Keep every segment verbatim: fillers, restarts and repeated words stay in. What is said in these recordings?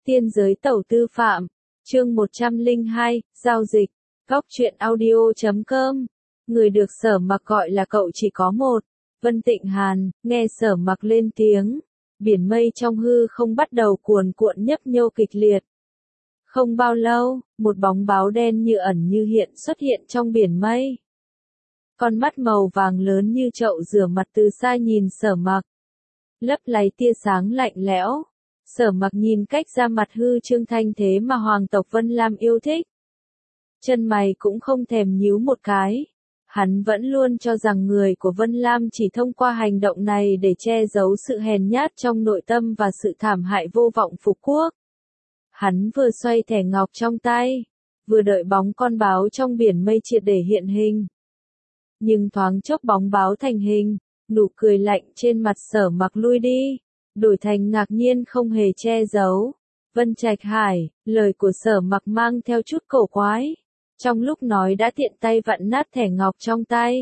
Tiên giới tẩu tư phạm, chương một trăm lẻ hai, giao dịch, góc truyện audio chấm com. Người được Sở Mặc gọi là cậu chỉ có một, Vân Tịnh Hàn. Nghe Sở Mặc lên tiếng, biển mây trong hư không bắt đầu cuồn cuộn nhấp nhô kịch liệt. Không bao lâu, một bóng báo đen như ẩn như hiện xuất hiện trong biển mây. Con mắt màu vàng lớn như chậu rửa mặt từ xa nhìn Sở Mặc, lấp láy tia sáng lạnh lẽo. Sở Mặc nhìn cách ra mặt hư trương thanh thế mà hoàng tộc Vân Lam yêu thích. Chân mày cũng không thèm nhíu một cái. Hắn vẫn luôn cho rằng người của Vân Lam chỉ thông qua hành động này để che giấu sự hèn nhát trong nội tâm và sự thảm hại vô vọng phục quốc. Hắn vừa xoay thẻ ngọc trong tay, vừa đợi bóng con báo trong biển mây triệt để hiện hình. Nhưng thoáng chốc bóng báo thành hình, nụ cười lạnh trên mặt Sở Mặc lui đi, đổi thành ngạc nhiên không hề che giấu. Vân Trạch Hải, lời của Sở Mặc mang theo chút cổ quái. Trong lúc nói đã tiện tay vặn nát thẻ ngọc trong tay.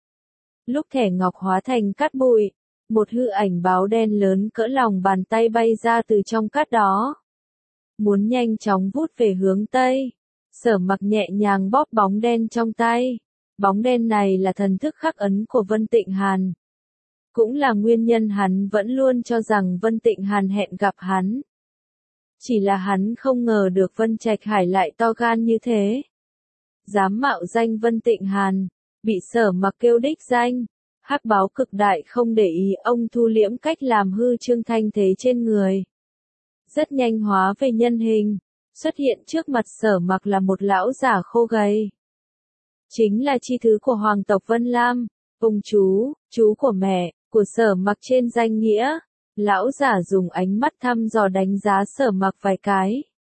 Lúc thẻ ngọc hóa thành cát bụi, một hư ảnh báo đen lớn cỡ lòng bàn tay bay ra từ trong cát đó. Muốn nhanh chóng vút về hướng Tây. Sở Mặc nhẹ nhàng bóp bóng đen trong tay. Bóng đen này là thần thức khắc ấn của Vân Tịnh Hàn. Cũng là nguyên nhân hắn vẫn luôn cho rằng Vân Tịnh Hàn hẹn gặp hắn. Chỉ là hắn không ngờ được Vân Trạch Hải lại to gan như thế. Dám mạo danh Vân Tịnh Hàn, bị Sở Mặc kêu đích danh. Hắc báo cực đại không để ý ông thu liễm cách làm hư trương thanh thế trên người. Rất nhanh hóa về nhân hình, xuất hiện trước mặt Sở Mặc là một lão giả khô gầy. Chính là chi thứ của hoàng tộc Vân Lam, ông chú, chú của mẹ, của Sở Mặc trên danh nghĩa. Lão giả dùng ánh mắt thăm dò đánh giá Sở Mặc vài cái.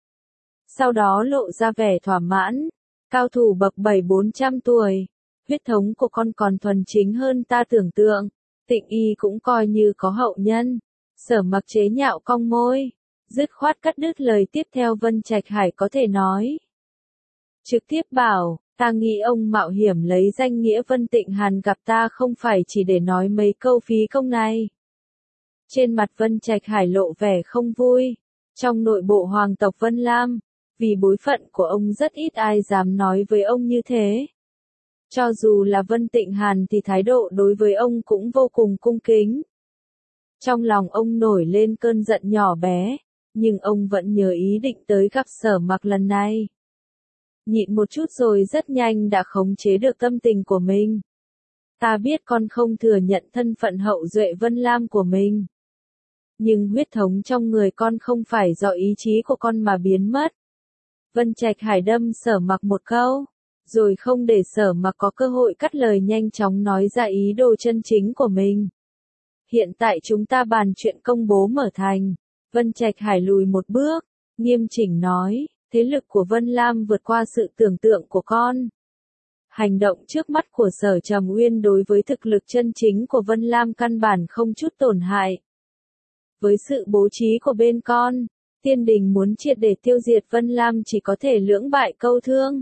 Sau đó lộ ra vẻ thỏa mãn. Cao thủ bậc bảy bốn trăm tuổi, huyết thống của con còn thuần chính hơn ta tưởng tượng, Tịnh Y cũng coi như có hậu nhân. Sở Mặc chế nhạo cong môi, dứt khoát cắt đứt lời tiếp theo Vân Trạch Hải có thể nói. Trực tiếp bảo, ta nghĩ ông mạo hiểm lấy danh nghĩa Vân Tịnh Hàn gặp ta không phải chỉ để nói mấy câu phí công này. Trên mặt Vân Trạch Hải lộ vẻ không vui, trong nội bộ hoàng tộc Vân Lam. Vì bối phận của ông rất ít ai dám nói với ông như thế. Cho dù là Vân Tịnh Hàn thì thái độ đối với ông cũng vô cùng cung kính. Trong lòng ông nổi lên cơn giận nhỏ bé, nhưng ông vẫn nhớ ý định tới gặp Sở Mặc lần này. Nhịn một chút rồi rất nhanh đã khống chế được tâm tình của mình. Ta biết con không thừa nhận thân phận hậu duệ Vân Lam của mình. Nhưng huyết thống trong người con không phải do ý chí của con mà biến mất. Vân Trạch Hải đâm Sở Mặc một câu, rồi không để Sở Mặc có cơ hội cắt lời nhanh chóng nói ra ý đồ chân chính của mình. Hiện tại chúng ta bàn chuyện công bố mở thành. Vân Trạch Hải lùi một bước, nghiêm chỉnh nói, thế lực của Vân Lam vượt qua sự tưởng tượng của con. Hành động trước mắt của Sở Trầm Uyên đối với thực lực chân chính của Vân Lam căn bản không chút tổn hại. Với sự bố trí của bên con, Tiên đình muốn triệt để tiêu diệt Vân Lam chỉ có thể lưỡng bại câu thương.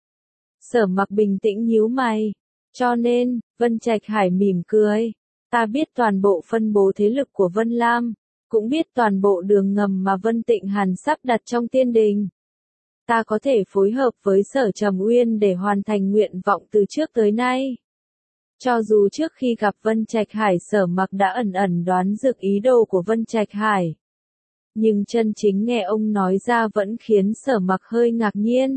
Sở Mặc bình tĩnh nhíu mày. Cho nên, Vân Trạch Hải mỉm cười. Ta biết toàn bộ phân bố thế lực của Vân Lam, cũng biết toàn bộ đường ngầm mà Vân Tịnh Hàn sắp đặt trong tiên đình. Ta có thể phối hợp với Sở Trầm Uyên để hoàn thành nguyện vọng từ trước tới nay. Cho dù trước khi gặp Vân Trạch Hải Sở Mặc đã ẩn ẩn đoán được ý đồ của Vân Trạch Hải. Nhưng chân chính nghe ông nói ra vẫn khiến Sở Mặc hơi ngạc nhiên.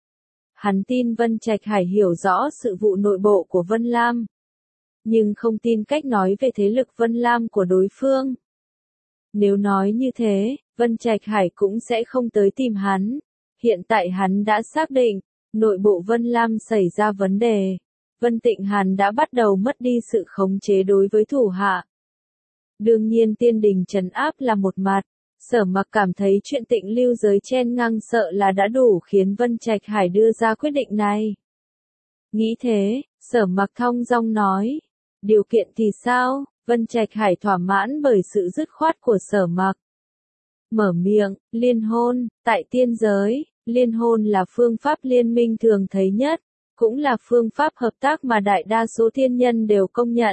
Hắn tin Vân Trạch Hải hiểu rõ sự vụ nội bộ của Vân Lam. Nhưng không tin cách nói về thế lực Vân Lam của đối phương. Nếu nói như thế, Vân Trạch Hải cũng sẽ không tới tìm hắn. Hiện tại hắn đã xác định, nội bộ Vân Lam xảy ra vấn đề. Vân Tịnh Hàn đã bắt đầu mất đi sự khống chế đối với thủ hạ. Đương nhiên tiên đình trấn áp là một mặt. Sở Mặc cảm thấy chuyện Tịnh lưu giới chen ngang sợ là đã đủ khiến Vân Trạch Hải đưa ra quyết định này. Nghĩ thế, Sở Mặc thong dong nói. Điều kiện thì sao? Vân Trạch Hải thỏa mãn bởi sự dứt khoát của Sở Mặc. Mở miệng, liên hôn, tại tiên giới, liên hôn là phương pháp liên minh thường thấy nhất, cũng là phương pháp hợp tác mà đại đa số thiên nhân đều công nhận.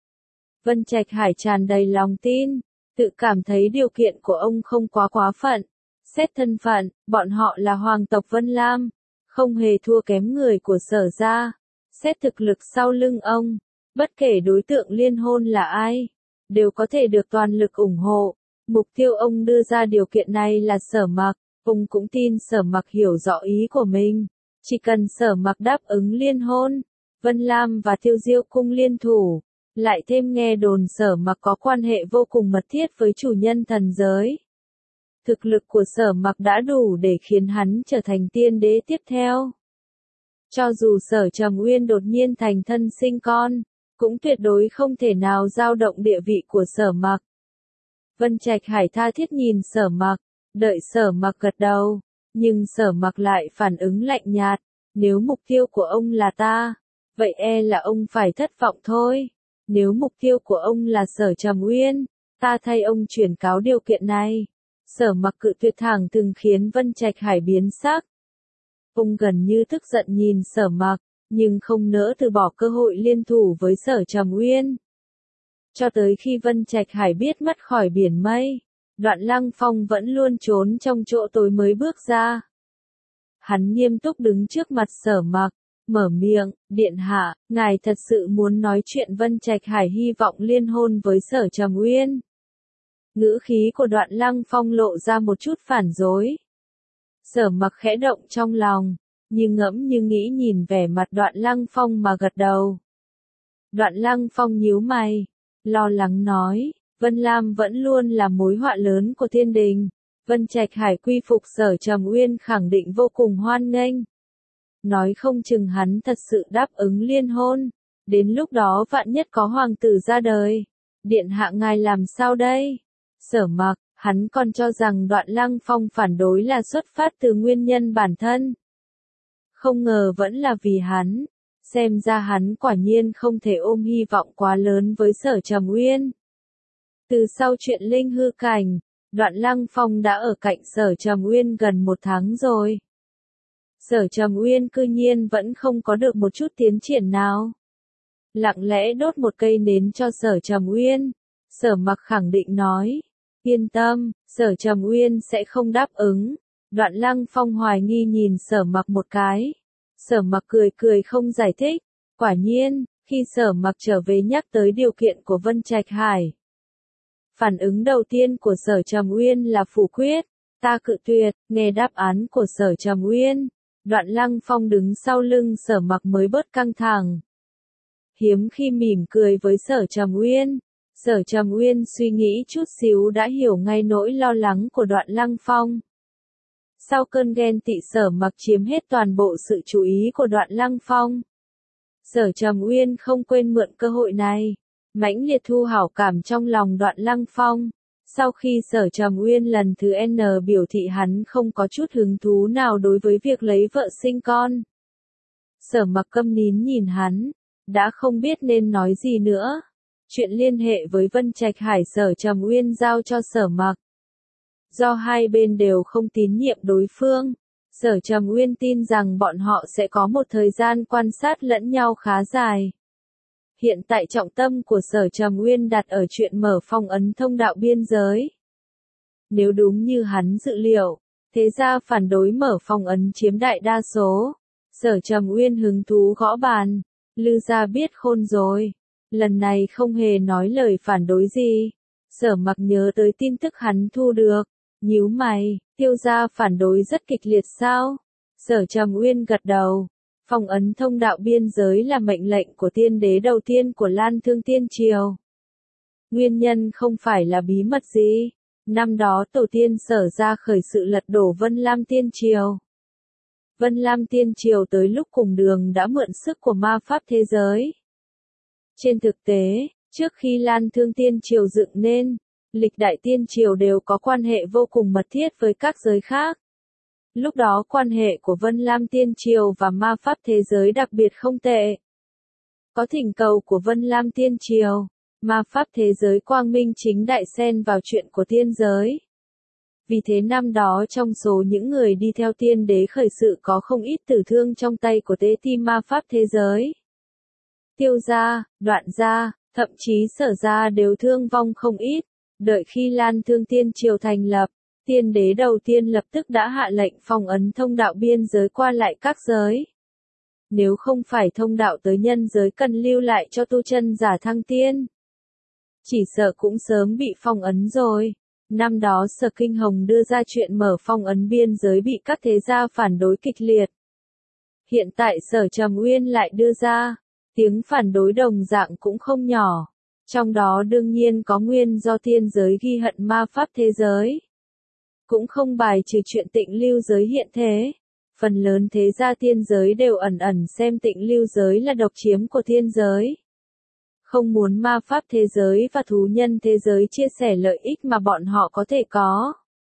Vân Trạch Hải tràn đầy lòng tin. Tự cảm thấy điều kiện của ông không quá quá phận. Xét thân phận, bọn họ là hoàng tộc Vân Lam, không hề thua kém người của Sở gia. Xét thực lực sau lưng ông, bất kể đối tượng liên hôn là ai, đều có thể được toàn lực ủng hộ. Mục tiêu ông đưa ra điều kiện này là Sở Mặc, ông cũng tin Sở Mặc hiểu rõ ý của mình. Chỉ cần Sở Mặc đáp ứng liên hôn, Vân Lam và Tiêu Diêu cung liên thủ, lại thêm nghe đồn Sở Mặc có quan hệ vô cùng mật thiết với chủ nhân thần giới. Thực lực của Sở Mặc đã đủ để khiến hắn trở thành tiên đế tiếp theo. Cho dù Sở Trầm Uyên đột nhiên thành thân sinh con, cũng tuyệt đối không thể nào dao động địa vị của Sở Mặc. Vân Trạch Hải tha thiết nhìn Sở Mặc, đợi Sở Mặc gật đầu, nhưng Sở Mặc lại phản ứng lạnh nhạt, nếu mục tiêu của ông là ta, vậy e là ông phải thất vọng thôi. Nếu mục tiêu của ông là Sở Trầm Uyên, ta thay ông chuyển cáo điều kiện này. Sở Mặc cự tuyệt thẳng từng khiến Vân Trạch Hải biến sắc. Ông gần như tức giận nhìn Sở Mặc, nhưng không nỡ từ bỏ cơ hội liên thủ với Sở Trầm Uyên. Cho tới khi Vân Trạch Hải biết mất khỏi biển mây, Đoạn Lăng Phong vẫn luôn trốn trong chỗ tối mới bước ra. Hắn nghiêm túc đứng trước mặt Sở Mặc, mở miệng, điện hạ, ngài thật sự muốn nói chuyện. Vân Trạch Hải hy vọng liên hôn với Sở Trầm Uyên. Ngữ khí của Đoạn Lăng Phong lộ ra một chút phản dối. Sở Mặc khẽ động trong lòng, nhưng ngẫm như nghĩ nhìn vẻ mặt Đoạn Lăng Phong mà gật đầu. Đoạn Lăng Phong nhíu mày, lo lắng nói, Vân Lam vẫn luôn là mối họa lớn của thiên đình. Vân Trạch Hải quy phục Sở Trầm Uyên khẳng định vô cùng hoan nghênh. Nói không chừng hắn thật sự đáp ứng liên hôn, đến lúc đó vạn nhất có hoàng tử ra đời. Điện hạ ngài làm sao đây? Sở Mặc, hắn còn cho rằng Đoạn Lăng Phong phản đối là xuất phát từ nguyên nhân bản thân. Không ngờ vẫn là vì hắn. Xem ra hắn quả nhiên không thể ôm hy vọng quá lớn với Sở Trầm Uyên. Từ sau chuyện linh hư cảnh, Đoạn Lăng Phong đã ở cạnh Sở Trầm Uyên gần một tháng rồi. Sở Trầm Uyên cư nhiên vẫn không có được một chút tiến triển nào. Lặng lẽ đốt một cây nến cho Sở Trầm Uyên. Sở Mặc khẳng định nói, yên tâm, Sở Trầm Uyên sẽ không đáp ứng. Đoạn Lăng Phong hoài nghi nhìn Sở Mặc một cái. Sở Mặc cười cười không giải thích. Quả nhiên, khi Sở Mặc trở về nhắc tới điều kiện của Vân Trạch Hải, phản ứng đầu tiên của Sở Trầm Uyên là phủ quyết. Ta cự tuyệt. Nghe đáp án của Sở Trầm Uyên, Đoạn Lăng Phong đứng sau lưng Sở Mặc mới bớt căng thẳng. Hiếm khi mỉm cười với Sở Trầm Uyên, Sở Trầm Uyên suy nghĩ chút xíu đã hiểu ngay nỗi lo lắng của Đoạn Lăng Phong. Sau cơn ghen tị Sở Mặc chiếm hết toàn bộ sự chú ý của Đoạn Lăng Phong. Sở Trầm Uyên không quên mượn cơ hội này, mãnh liệt thu hảo cảm trong lòng Đoạn Lăng Phong. Sau khi Sở Trầm Uyên lần thứ N biểu thị hắn không có chút hứng thú nào đối với việc lấy vợ sinh con, Sở Mặc câm nín nhìn hắn, đã không biết nên nói gì nữa. Chuyện liên hệ với Vân Trạch Hải Sở Trầm Uyên giao cho Sở Mặc. Do hai bên đều không tín nhiệm đối phương, Sở Trầm Uyên tin rằng bọn họ sẽ có một thời gian quan sát lẫn nhau khá dài. Hiện tại trọng tâm của Sở Trầm Uyên đặt ở chuyện mở phong ấn thông đạo biên giới. Nếu đúng như hắn dự liệu, thế gia phản đối mở phong ấn chiếm đại đa số. Sở Trầm Uyên hứng thú gõ bàn, Lư gia biết khôn rồi. Lần này không hề nói lời phản đối gì. Sở Mặc nhớ tới tin tức hắn thu được, nhíu mày, Tiêu gia phản đối rất kịch liệt sao? Sở Trầm Uyên gật đầu. Phong ấn thông đạo biên giới là mệnh lệnh của tiên đế đầu tiên của Lan Thương Tiên Triều. Nguyên nhân không phải là bí mật gì. Năm đó tổ tiên Sở ra khởi sự lật đổ Vân Lam Tiên Triều. Vân Lam Tiên Triều tới lúc cùng đường đã mượn sức của ma pháp thế giới. Trên thực tế, trước khi Lan Thương Tiên Triều dựng nên, lịch đại tiên triều đều có quan hệ vô cùng mật thiết với các giới khác. Lúc đó quan hệ của Vân Lam Tiên Triều và ma pháp thế giới đặc biệt không tệ. Có thỉnh cầu của Vân Lam Tiên Triều, ma pháp thế giới quang minh chính đại xen vào chuyện của tiên giới. Vì thế năm đó trong số những người đi theo tiên đế khởi sự có không ít tử thương trong tay của tế ti ma pháp thế giới. Tiêu gia, Đoạn gia, thậm chí Sở gia đều thương vong không ít. Đợi khi Lan Thương Tiên Triều thành lập, Tiên đế đầu tiên lập tức đã hạ lệnh phong ấn thông đạo biên giới qua lại các giới. Nếu không phải thông đạo tới nhân giới cần lưu lại cho tu chân giả thăng tiên, chỉ sợ cũng sớm bị phong ấn rồi. Năm đó Sở Kinh Hồng đưa ra chuyện mở phong ấn biên giới bị các thế gia phản đối kịch liệt. Hiện tại Sở Trầm Uyên lại đưa ra, tiếng phản đối đồng dạng cũng không nhỏ. Trong đó đương nhiên có nguyên do tiên giới ghi hận ma pháp thế giới. Cũng không bài trừ chuyện Tịnh Lưu giới hiện thế. Phần lớn thế gia tiên giới đều ẩn ẩn xem Tịnh Lưu giới là độc chiếm của thiên giới. Không muốn ma pháp thế giới và thú nhân thế giới chia sẻ lợi ích mà bọn họ có thể có.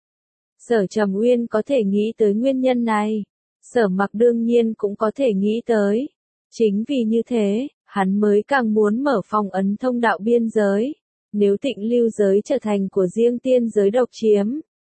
Sở Trầm Uyên có thể nghĩ tới nguyên nhân này. Sở Mặc đương nhiên cũng có thể nghĩ tới. Chính vì như thế, hắn mới càng muốn mở phong ấn thông đạo biên giới. Nếu Tịnh Lưu giới trở thành của riêng tiên giới độc chiếm,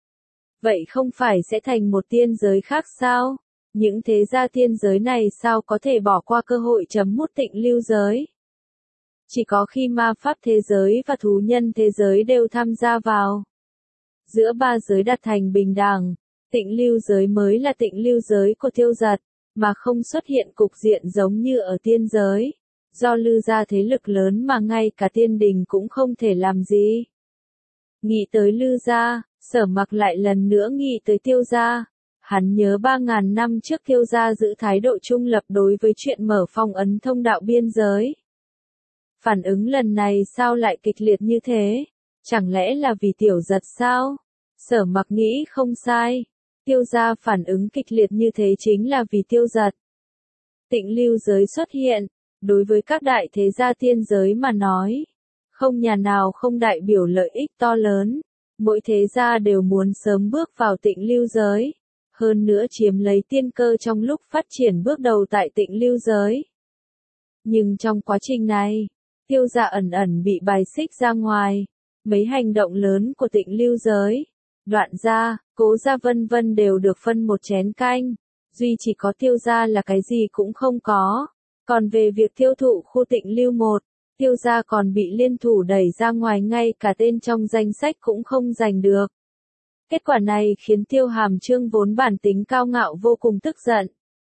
vậy không phải sẽ thành một tiên giới khác sao? Những thế gia tiên giới này sao có thể bỏ qua cơ hội chấm mút Tịnh Lưu giới? Chỉ có khi ma pháp thế giới và thú nhân thế giới đều tham gia vào, giữa ba giới đạt thành bình đẳng, Tịnh Lưu giới mới là Tịnh Lưu giới của Tiêu Giật, mà không xuất hiện cục diện giống như ở tiên giới. Do Lư gia thế lực lớn mà ngay cả tiên đình cũng không thể làm gì. Nghĩ tới Lư gia, Sở Mặc lại lần nữa nghĩ tới Tiêu gia. Hắn nhớ ba ngàn năm trước Tiêu gia giữ thái độ trung lập đối với chuyện mở phong ấn thông đạo biên giới. Phản ứng lần này sao lại kịch liệt như thế? Chẳng lẽ là vì Tiểu Giật sao? Sở Mặc nghĩ không sai. Tiêu gia phản ứng kịch liệt như thế chính là vì Tiêu Giật. Tịnh Lưu giới xuất hiện, đối với các đại thế gia tiên giới mà nói, không nhà nào không đại biểu lợi ích to lớn. Mỗi thế gia đều muốn sớm bước vào Tịnh Lưu giới, hơn nữa chiếm lấy tiên cơ trong lúc phát triển bước đầu tại Tịnh Lưu giới. Nhưng trong quá trình này, Tiêu gia ẩn ẩn bị bài xích ra ngoài. Mấy hành động lớn của Tịnh Lưu giới, Đoạn gia, Cố gia vân vân đều được phân một chén canh, duy chỉ có Tiêu gia là cái gì cũng không có. Còn về việc tiêu thụ khu Tịnh Lưu một, Tiêu gia còn bị liên thủ đẩy ra ngoài, ngay cả tên trong danh sách cũng không giành được. Kết quả này khiến Tiêu Hàm Chương vốn bản tính cao ngạo vô cùng tức giận.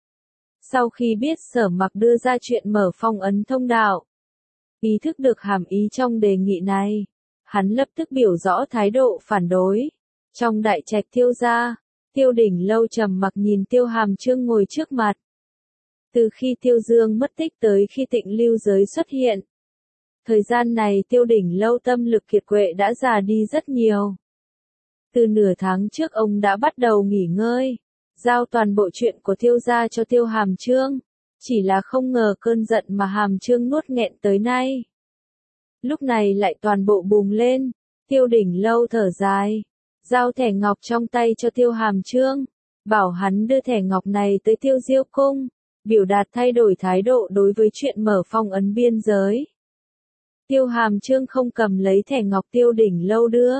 Sau khi biết Sở Mặc đưa ra chuyện mở phong ấn thông đạo, ý thức được hàm ý trong đề nghị này, hắn lập tức biểu rõ thái độ phản đối. Trong đại trạch Tiêu gia, Tiêu Đỉnh Lâu trầm mặc nhìn Tiêu Hàm Chương ngồi trước mặt. Từ khi Tiêu Dương mất tích tới khi Tịnh Lưu giới xuất hiện, thời gian này Tiêu Đỉnh Lâu tâm lực kiệt quệ đã già đi rất nhiều. Từ nửa tháng trước ông đã bắt đầu nghỉ ngơi, giao toàn bộ chuyện của Tiêu gia cho Tiêu Hàm Chương, chỉ là không ngờ cơn giận mà Hàm Chương nuốt nghẹn tới nay, lúc này lại toàn bộ bùng lên. Tiêu Đỉnh Lâu thở dài, giao thẻ ngọc trong tay cho Tiêu Hàm Chương, bảo hắn đưa thẻ ngọc này tới Tiêu Diêu cung, biểu đạt thay đổi thái độ đối với chuyện mở phong ấn biên giới. Tiêu Hàm Chương không cầm lấy thẻ ngọc Tiêu Đỉnh Lâu đưa,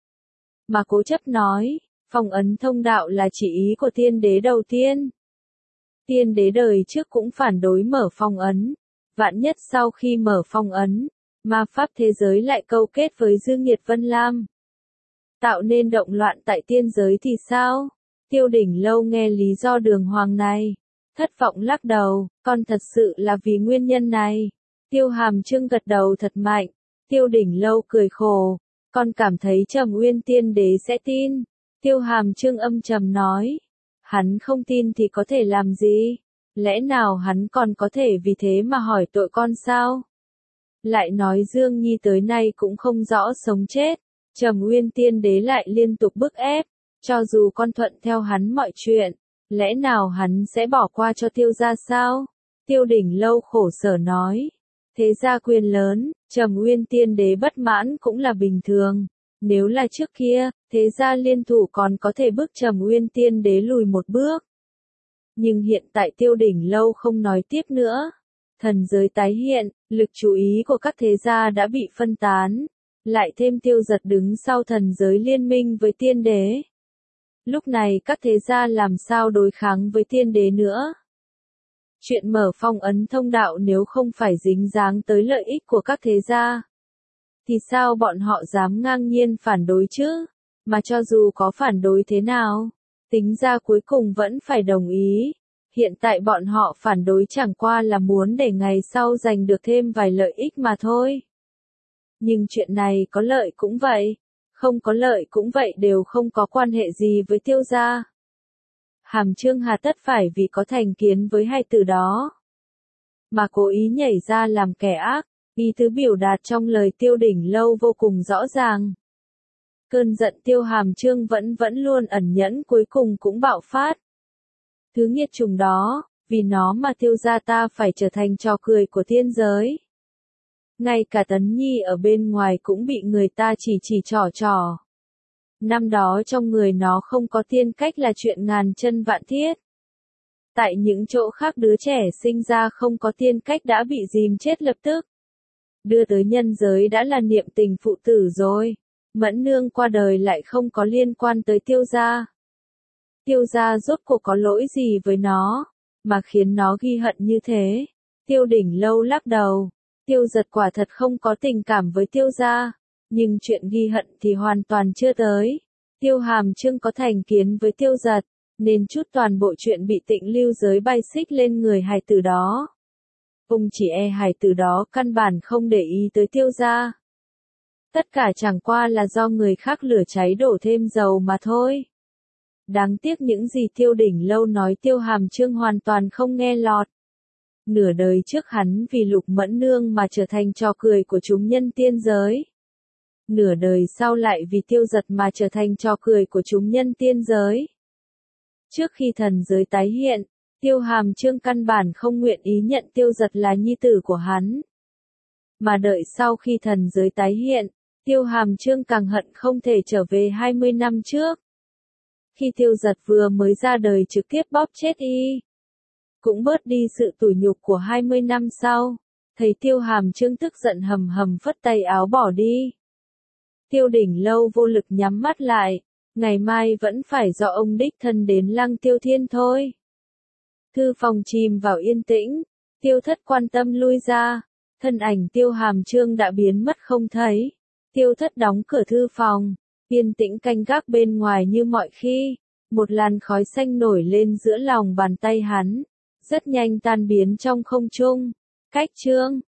mà cố chấp nói, phong ấn thông đạo là chỉ ý của tiên đế đầu tiên. Tiên đế đời trước cũng phản đối mở phong ấn, vạn nhất sau khi mở phong ấn, ma pháp thế giới lại câu kết với Dương Nhiệt Vân Lam, tạo nên động loạn tại tiên giới thì sao? Tiêu Đỉnh Lâu nghe lý do đường hoàng này, thất vọng lắc đầu, con thật sự là vì nguyên nhân này. Tiêu Hàm Chương gật đầu thật mạnh. Tiêu Đỉnh Lâu cười khổ, con cảm thấy Trầm Uyên tiên đế sẽ tin. Tiêu Hàm Chương âm trầm nói, hắn không tin thì có thể làm gì? Lẽ nào hắn còn có thể vì thế mà hỏi tội con sao? Lại nói Dương Nhi tới nay cũng không rõ sống chết, Trầm Uyên tiên đế lại liên tục bức ép, cho dù con thuận theo hắn mọi chuyện, lẽ nào hắn sẽ bỏ qua cho Tiêu gia sao? Tiêu Đỉnh Lâu khổ sở nói, thế gia quyền lớn, Trầm Uyên tiên đế bất mãn cũng là bình thường. Nếu là trước kia, thế gia liên thủ còn có thể bức Trầm Uyên tiên đế lùi một bước. Nhưng hiện tại Tiêu Đỉnh Lâu không nói tiếp nữa. Thần giới tái hiện, lực chú ý của các thế gia đã bị phân tán. Lại thêm Tiêu Giật đứng sau thần giới liên minh với tiên đế. Lúc này các thế gia làm sao đối kháng với tiên đế nữa? Chuyện mở phong ấn thông đạo nếu không phải dính dáng tới lợi ích của các thế gia, thì sao bọn họ dám ngang nhiên phản đối chứ? Mà cho dù có phản đối thế nào, tính ra cuối cùng vẫn phải đồng ý. Hiện tại bọn họ phản đối chẳng qua là muốn để ngày sau giành được thêm vài lợi ích mà thôi. Nhưng chuyện này có lợi cũng vậy, không có lợi cũng vậy, đều không có quan hệ gì với Tiêu gia. Hàm Chương hà tất phải vì có thành kiến với hai từ đó mà cố ý nhảy ra làm kẻ ác. Ý tứ biểu đạt trong lời Tiêu Đỉnh Lâu vô cùng rõ ràng. Cơn giận Tiêu Hàm Chương vẫn vẫn luôn ẩn nhẫn cuối cùng cũng bạo phát. Thứ nghiệt chủng đó, vì nó mà Tiêu gia ta phải trở thành trò cười của thiên giới. Ngay cả Tấn Nhi ở bên ngoài cũng bị người ta chỉ chỉ trỏ trỏ. Năm đó trong người nó không có tiên cách là chuyện ngàn chân vạn thiết. Tại những chỗ khác đứa trẻ sinh ra không có tiên cách đã bị dìm chết lập tức. Đưa tới nhân giới đã là niệm tình phụ tử rồi. Mẫn nương qua đời lại không có liên quan tới Tiêu gia. Tiêu gia rốt cuộc có lỗi gì với nó, mà khiến nó ghi hận như thế? Tiêu Đỉnh Lâu lắc đầu. Tiêu Giật quả thật không có tình cảm với Tiêu gia, nhưng chuyện ghi hận thì hoàn toàn chưa tới. Tiêu Hàm Chương có thành kiến với Tiêu Giật, nên chút toàn bộ chuyện bị Tịnh Lưu giới bay xích lên người hài tử đó. Ông chỉ e hài tử đó căn bản không để ý tới Tiêu gia. Tất cả chẳng qua là do người khác lửa cháy đổ thêm dầu mà thôi. Đáng tiếc những gì Tiêu Đỉnh Lâu nói Tiêu Hàm Chương hoàn toàn không nghe lọt. Nửa đời trước hắn vì Lục Mẫn Nương mà trở thành trò cười của chúng nhân tiên giới. Nửa đời sau lại vì Tiêu Giật mà trở thành trò cười của chúng nhân tiên giới. Trước khi thần giới tái hiện, Tiêu Hàm Chương căn bản không nguyện ý nhận Tiêu Giật là nhi tử của hắn. Mà đợi sau khi thần giới tái hiện, Tiêu Hàm Chương càng hận không thể trở về hai mươi năm trước. Khi Tiêu Giật vừa mới ra đời trực tiếp bóp chết y. Cũng bớt đi sự tủi nhục của hai mươi năm sau. Thấy Tiêu Hàm Chương tức giận hầm hầm phất tay áo bỏ đi. Tiêu Đỉnh Lâu vô lực nhắm mắt lại. Ngày mai vẫn phải do ông đích thân đến Lăng Tiêu Thiên thôi. Thư phòng chìm vào yên tĩnh. Tiêu Thất quan tâm lui ra. Thân ảnh Tiêu Hàm Chương đã biến mất không thấy. Tiêu Thất đóng cửa thư phòng. Yên tĩnh canh gác bên ngoài như mọi khi. Một làn khói xanh nổi lên giữa lòng bàn tay hắn. Rất nhanh tan biến trong không trung. Cách chương.